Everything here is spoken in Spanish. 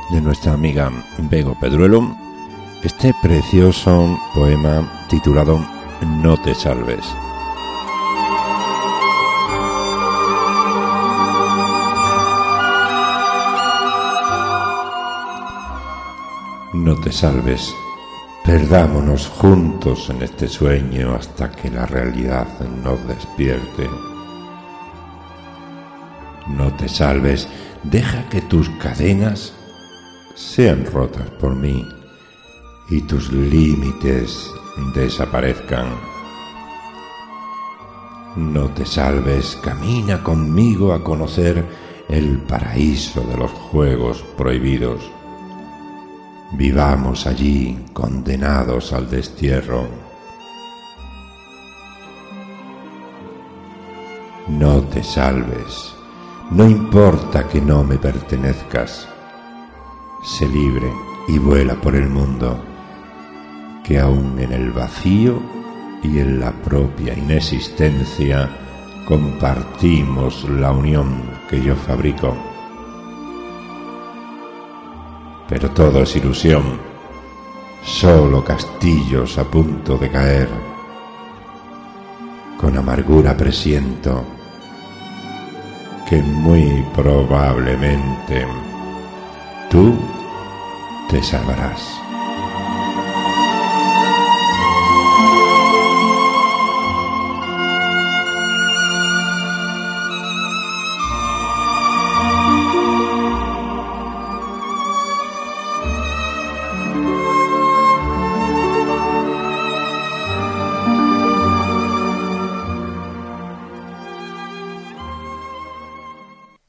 de nuestra amiga Bego Pedruelo este precioso poema titulado No te salves. No te salves, perdámonos juntos en este sueño hasta que la realidad nos despierte. No te salves, deja que tus cadenas sean rotas por mí y tus límites desaparezcan. No te salves, camina conmigo a conocer el paraíso de los juegos prohibidos. Vivamos allí condenados al destierro. No te salves, no importa que no me pertenezcas. Sé libre y vuela por el mundo, que aún en el vacío y en la propia inexistencia compartimos la unión que yo fabrico. Pero todo es ilusión, solo castillos a punto de caer. Con amargura presiento que muy probablemente tú te salvarás.